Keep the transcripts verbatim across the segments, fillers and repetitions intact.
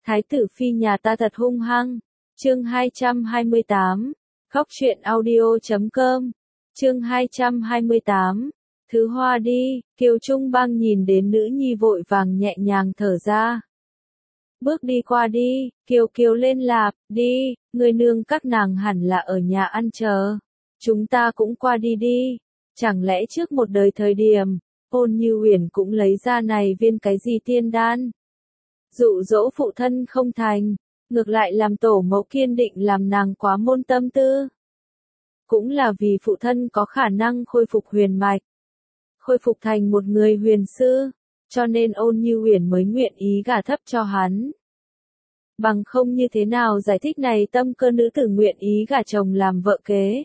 Thái tử phi nhà ta thật hung hăng. Chương hai trăm hai mươi tám. Góc truyện audio chấm com. Chương hai trăm hai mươi tám. Thứ hoa đi, Kiều Trung Bang nhìn đến nữ nhi vội vàng nhẹ nhàng thở ra. Bước đi qua đi, Kiều Kiều lên lạp, đi, người nương các nàng hẳn là ở nhà ăn chờ. Chúng ta cũng qua đi đi. Chẳng lẽ trước một đời thời điểm, Ôn Như Uyển cũng lấy ra này viên cái gì tiên đan. Dụ dỗ phụ thân không thành, ngược lại làm tổ mẫu kiên định làm nàng quá môn tâm tư. Cũng là vì phụ thân có khả năng khôi phục huyền mạch, khôi phục thành một người huyền sư, cho nên Ôn Như Uyển mới nguyện ý gả thấp cho hắn. Bằng không như thế nào giải thích này tâm cơ nữ tử nguyện ý gả chồng làm vợ kế.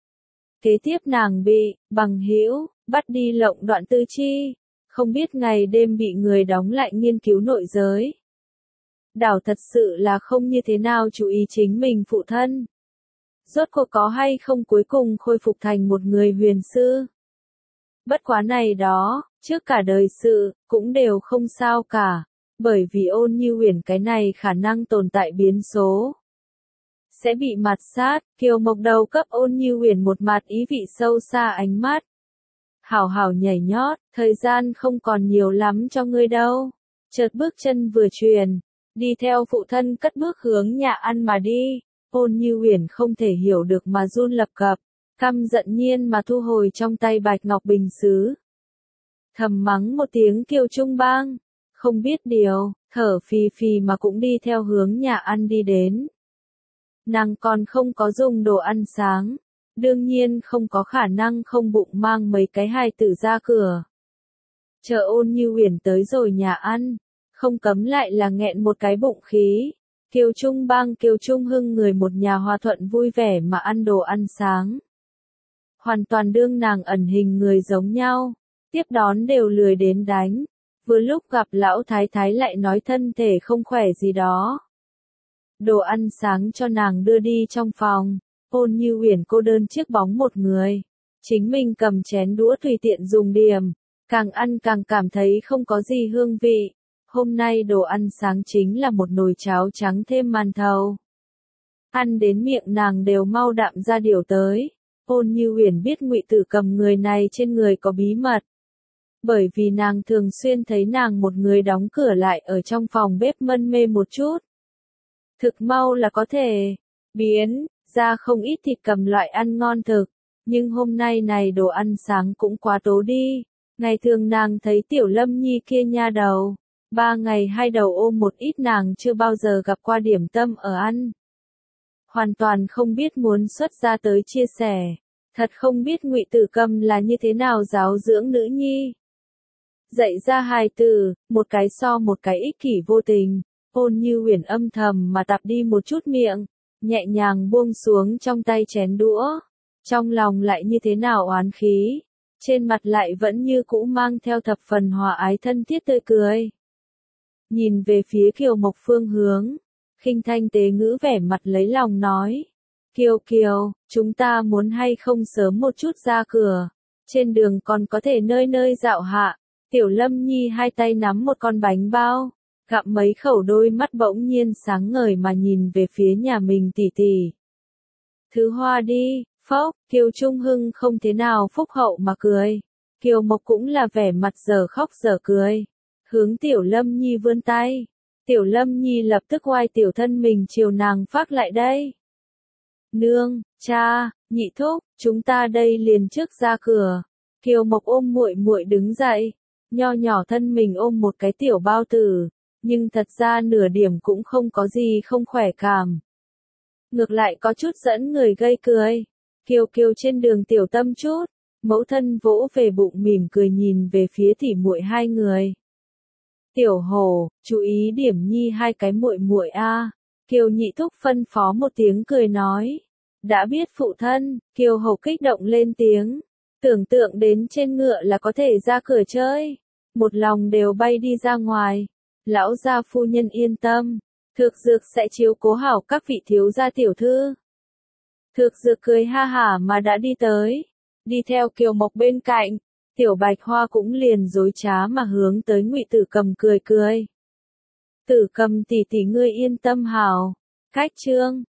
Kế tiếp nàng bị, bằng hữu, bắt đi lộng đoạn tư chi, không biết ngày đêm bị người đóng lại nghiên cứu nội giới. Đảo thật sự là không như thế nào chú ý chính mình phụ thân. Rốt cuộc có hay không cuối cùng khôi phục thành một người huyền sư. Bất quá này đó, trước cả đời sự, cũng đều không sao cả, bởi vì Ôn Như Uyển cái này khả năng tồn tại biến số. Sẽ bị mạt sát, Kiều Mộc đầu cấp Ôn Như Uyển một mặt ý vị sâu xa ánh mắt. Hảo hảo nhảy nhót, thời gian không còn nhiều lắm cho ngươi đâu. Chợt bước chân vừa truyền, đi theo phụ thân cất bước hướng nhà ăn mà đi. Ôn Như Uyển không thể hiểu được mà run lập cập, căm giận nhiên mà thu hồi trong tay bạch ngọc bình sứ. Thầm mắng một tiếng Kiều Trung Bang, không biết điều, thở phì phì mà cũng đi theo hướng nhà ăn đi đến. Nàng còn không có dùng đồ ăn sáng, đương nhiên không có khả năng không bụng mang mấy cái hài tử ra cửa. Chờ Ôn Như Uyển tới rồi nhà ăn, không cấm lại là nghẹn một cái bụng khí. Kiều Trung Bang Kiều Trung Hưng người một nhà hòa thuận vui vẻ mà ăn đồ ăn sáng. Hoàn toàn đương nàng ẩn hình người giống nhau, tiếp đón đều lười đến đánh. Vừa lúc gặp lão thái thái lại nói thân thể không khỏe gì đó. Đồ ăn sáng cho nàng đưa đi trong phòng, Ôn Như Uyển cô đơn chiếc bóng một người. Chính mình cầm chén đũa tùy tiện dùng điểm, càng ăn càng cảm thấy không có gì hương vị. Hôm nay đồ ăn sáng chính là một nồi cháo trắng thêm màn thầu. Ăn đến miệng nàng đều mau đạm ra điều tới. Ôn Như Uyển biết Ngụy Tử Cầm người này trên người có bí mật. Bởi vì nàng thường xuyên thấy nàng một người đóng cửa lại ở trong phòng bếp mân mê một chút. Thực mau là có thể biến ra không ít thịt cầm loại ăn ngon thực. Nhưng hôm nay này đồ ăn sáng cũng quá tố đi. Ngày thường nàng thấy Tiểu Lâm Nhi kia nha đầu. Ba ngày hai đầu ôm một ít nàng chưa bao giờ gặp qua điểm tâm ở ăn. Hoàn toàn không biết muốn xuất ra tới chia sẻ. Thật không biết Ngụy Tử Cầm là như thế nào giáo dưỡng nữ nhi. Dạy ra hài tử, một cái so một cái ích kỷ vô tình. Ôn Như Uyển âm thầm mà tạp đi một chút miệng, nhẹ nhàng buông xuống trong tay chén đũa. Trong lòng lại như thế nào oán khí. Trên mặt lại vẫn như cũ mang theo thập phần hòa ái thân thiết tươi cười. Nhìn về phía Kiều Mộc phương hướng, khinh thanh tế ngữ vẻ mặt lấy lòng nói. Kiều Kiều, chúng ta muốn hay không sớm một chút ra cửa, trên đường còn có thể nơi nơi dạo hạ. Tiểu Lâm Nhi hai tay nắm một con bánh bao, gặm mấy khẩu đôi mắt bỗng nhiên sáng ngời mà nhìn về phía nhà mình tỷ tỷ. Thứ hoa đi, phốc, Kiều Trung Hưng không thế nào phúc hậu mà cười. Kiều Mộc cũng là vẻ mặt dở khóc dở cười. Hướng Tiểu Lâm Nhi vươn tay. Tiểu Lâm Nhi lập tức oai tiểu thân mình chiều nàng phát lại đây. Nương, cha, nhị thúc, chúng ta đây liền trước ra cửa. Kiều Mộc ôm muội muội đứng dậy, nho nhỏ thân mình ôm một cái tiểu bao tử, nhưng thật ra nửa điểm cũng không có gì không khỏe cảm. Ngược lại có chút dẫn người gây cười. Kiều Kiều trên đường tiểu tâm chút, mẫu thân vỗ về bụng mỉm cười nhìn về phía tỉ muội hai người. Tiểu Hồ, chú ý điểm nhi hai cái muội muội a. Kiều nhị thúc phân phó một tiếng cười nói. Đã biết phụ thân, Kiều Hồ kích động lên tiếng. Tưởng tượng đến trên ngựa là có thể ra cửa chơi. Một lòng đều bay đi ra ngoài. Lão gia phu nhân yên tâm. Thược Dược sẽ chiếu cố hảo các vị thiếu gia tiểu thư. Thược Dược cười ha hả mà đã đi tới. Đi theo Kiều Mộc bên cạnh. Tiểu Bạch Hoa cũng liền dối trá mà hướng tới Ngụy Tử Cầm cười cười. Tử Cầm tỷ tỷ ngươi yên tâm hảo. Khách trương